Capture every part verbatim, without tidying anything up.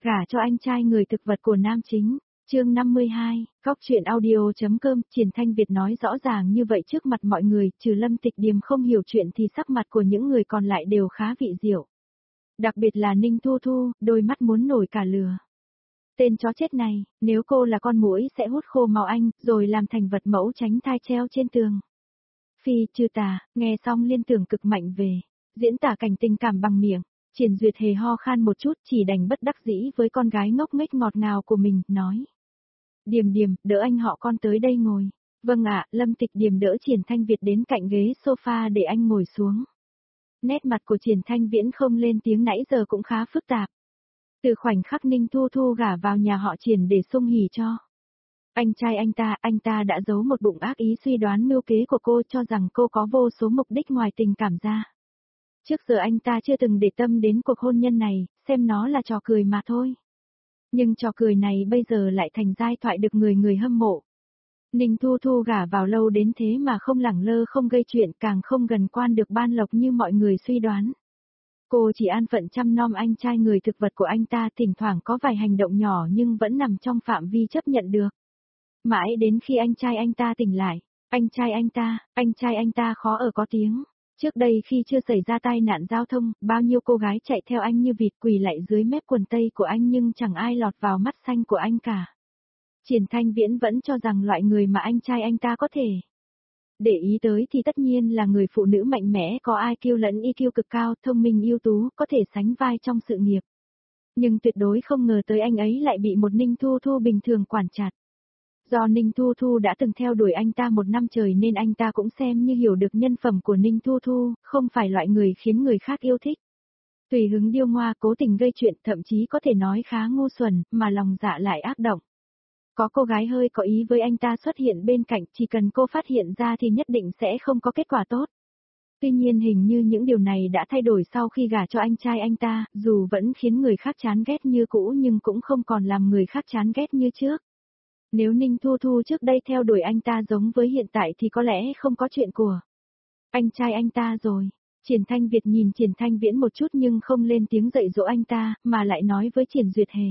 Gả cho anh trai người thực vật của nam chính. Chương năm mươi hai, Góc truyện audio.com, Triển Thanh Việt nói rõ ràng như vậy trước mặt mọi người, trừ Lâm Tịch Điềm không hiểu chuyện thì sắc mặt của những người còn lại đều khá vị diệu. Đặc biệt là Ninh Thu Thu, đôi mắt muốn nổi cả lửa. Tên chó chết này, nếu cô là con muỗi sẽ hút khô máu anh, rồi làm thành vật mẫu tránh thai treo trên tường. Phi, trừ tà, nghe xong liên tưởng cực mạnh về, diễn tả cảnh tình cảm bằng miệng. Triển Duyệt hề ho khan một chút chỉ đành bất đắc dĩ với con gái ngốc nghếch ngọt ngào của mình, nói. Điềm Điềm, đỡ anh họ con tới đây ngồi. Vâng ạ, Lâm Tịch Điềm đỡ Triển Thanh Việt đến cạnh ghế sofa để anh ngồi xuống. Nét mặt của Triển Thanh Viễn không lên tiếng nãy giờ cũng khá phức tạp. Từ khoảnh khắc Ninh Thu Thu gả vào nhà họ Triển để sung hỉ cho anh trai anh ta, anh ta đã giấu một bụng ác ý suy đoán mưu kế của cô, cho rằng cô có vô số mục đích ngoài tình cảm ra. Trước giờ anh ta chưa từng để tâm đến cuộc hôn nhân này, xem nó là trò cười mà thôi. Nhưng trò cười này bây giờ lại thành giai thoại được người người hâm mộ. Ninh Thu Thu gả vào lâu đến thế mà không lẳng lơ không gây chuyện, càng không gần quan được ban lộc như mọi người suy đoán. Cô chỉ an phận chăm nom anh trai người thực vật của anh ta, thỉnh thoảng có vài hành động nhỏ nhưng vẫn nằm trong phạm vi chấp nhận được. Mãi đến khi anh trai anh ta tỉnh lại, anh trai anh ta, anh trai anh ta khó ở có tiếng. Trước đây khi chưa xảy ra tai nạn giao thông, bao nhiêu cô gái chạy theo anh như vịt quỳ lại dưới mép quần tây của anh nhưng chẳng ai lọt vào mắt xanh của anh cả. Triển Thanh Viễn vẫn cho rằng loại người mà anh trai anh ta có thể để ý tới thì tất nhiên là người phụ nữ mạnh mẽ, có i kiu lẫn i kiu cực cao, thông minh ưu tú, có thể sánh vai trong sự nghiệp. Nhưng tuyệt đối không ngờ tới anh ấy lại bị một Ninh Thu Thu bình thường quản chặt. Do Ninh Thu Thu đã từng theo đuổi anh ta một năm trời nên anh ta cũng xem như hiểu được nhân phẩm của Ninh Thu Thu, không phải loại người khiến người khác yêu thích. Tùy hứng điêu ngoa, cố tình gây chuyện, thậm chí có thể nói khá ngu xuẩn, mà lòng dạ lại ác động. Có cô gái hơi có ý với anh ta xuất hiện bên cạnh, chỉ cần cô phát hiện ra thì nhất định sẽ không có kết quả tốt. Tuy nhiên hình như những điều này đã thay đổi sau khi gả cho anh trai anh ta, dù vẫn khiến người khác chán ghét như cũ nhưng cũng không còn làm người khác chán ghét như trước. Nếu Ninh Thu Thu trước đây theo đuổi anh ta giống với hiện tại thì có lẽ không có chuyện của anh trai anh ta rồi. Triển Thanh Việt nhìn Triển Thanh Viễn một chút nhưng không lên tiếng dạy dỗ anh ta, mà lại nói với Triển Duyệt hề.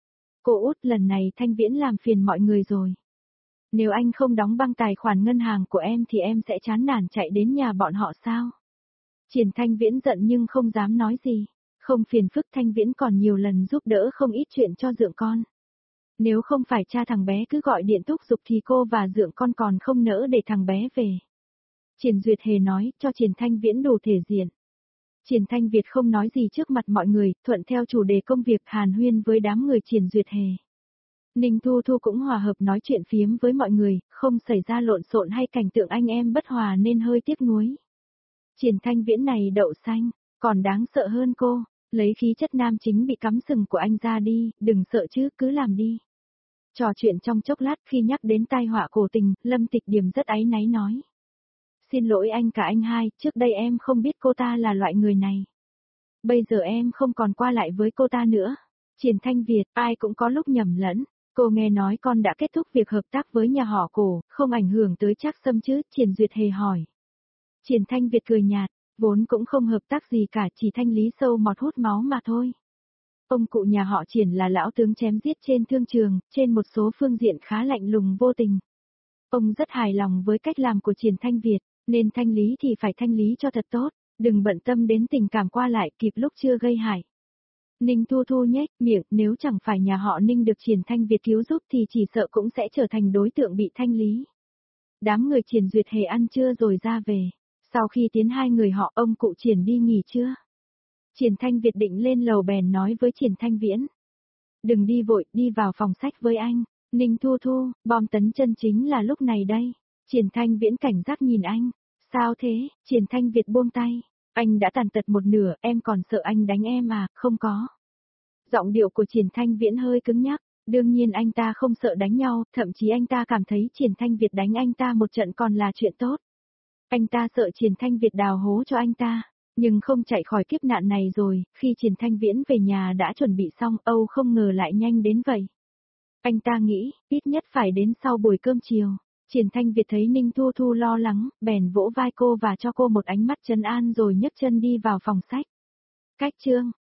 Cô út, lần này Thanh Viễn làm phiền mọi người rồi. Nếu anh không đóng băng tài khoản ngân hàng của em thì em sẽ chán nản chạy đến nhà bọn họ sao? Triển Thanh Viễn giận nhưng không dám nói gì. Không phiền phức, Thanh Viễn còn nhiều lần giúp đỡ không ít chuyện cho Dượng con. Nếu không phải cha thằng bé cứ gọi điện thúc giục thì cô và Dượng con còn không nỡ để thằng bé về. Triển Duyệt hề nói, cho Triển Thanh Viễn đủ thể diện. Triển Thanh Việt không nói gì trước mặt mọi người, thuận theo chủ đề công việc hàn huyên với đám người Triển Duyệt hề. Ninh Thu Thu cũng hòa hợp nói chuyện phiếm với mọi người, không xảy ra lộn xộn hay cảnh tượng anh em bất hòa nên hơi tiếc nuối. Triển Thanh Viễn này đậu xanh, còn đáng sợ hơn cô, lấy khí chất nam chính bị cắm sừng của anh ra đi, đừng sợ chứ, cứ làm đi. Trò chuyện trong chốc lát, khi nhắc đến tai họa cổ tình, Lâm Tịch Điềm rất áy náy nói. Xin lỗi anh cả anh hai, trước đây em không biết cô ta là loại người này. Bây giờ em không còn qua lại với cô ta nữa. Triển Thanh Việt, ai cũng có lúc nhầm lẫn. Cô nghe nói con đã kết thúc việc hợp tác với nhà họ Cổ, không ảnh hưởng tới Trác Sâm chứ? Triển Duyệt hề hỏi. Triển Thanh Việt cười nhạt, vốn cũng không hợp tác gì cả, chỉ thanh lý sâu mọt hút máu mà thôi. Ông cụ nhà họ Triển là lão tướng chém giết trên thương trường, trên một số phương diện khá lạnh lùng vô tình. Ông rất hài lòng với cách làm của Triển Thanh Việt, nên thanh lý thì phải thanh lý cho thật tốt, đừng bận tâm đến tình cảm qua lại kịp lúc chưa gây hại. Ninh Thu Thu nhếch miệng, nếu chẳng phải nhà họ Ninh được Triển Thanh Việt cứu giúp thì chỉ sợ cũng sẽ trở thành đối tượng bị thanh lý. Đám người Triển Duyệt hề ăn trưa rồi ra về. Sau khi tiến hai người họ, ông cụ Triển đi nghỉ trưa. Triển Thanh Việt định lên lầu bèn nói với Triển Thanh Viễn. Đừng đi vội, đi vào phòng sách với anh. Ninh Thu Thu, bom tấn chân chính là lúc này đây. Triển Thanh Viễn cảnh giác nhìn anh. Sao thế? Triển Thanh Việt buông tay. Anh đã tàn tật một nửa, em còn sợ anh đánh em à? Không có. Giọng điệu của Triển Thanh Viễn hơi cứng nhắc. Đương nhiên anh ta không sợ đánh nhau, thậm chí anh ta cảm thấy Triển Thanh Việt đánh anh ta một trận còn là chuyện tốt. Anh ta sợ Triển Thanh Việt đào hố cho anh ta, nhưng không chạy khỏi kiếp nạn này rồi. Khi Triển Thanh Viễn về nhà đã chuẩn bị xong, âu không ngờ lại nhanh đến vậy. Anh ta nghĩ, ít nhất phải đến sau buổi cơm chiều. Triển Thanh Việt thấy Ninh Thu Thu lo lắng, bèn vỗ vai cô và cho cô một ánh mắt trấn an rồi nhấc chân đi vào phòng sách. Cách chương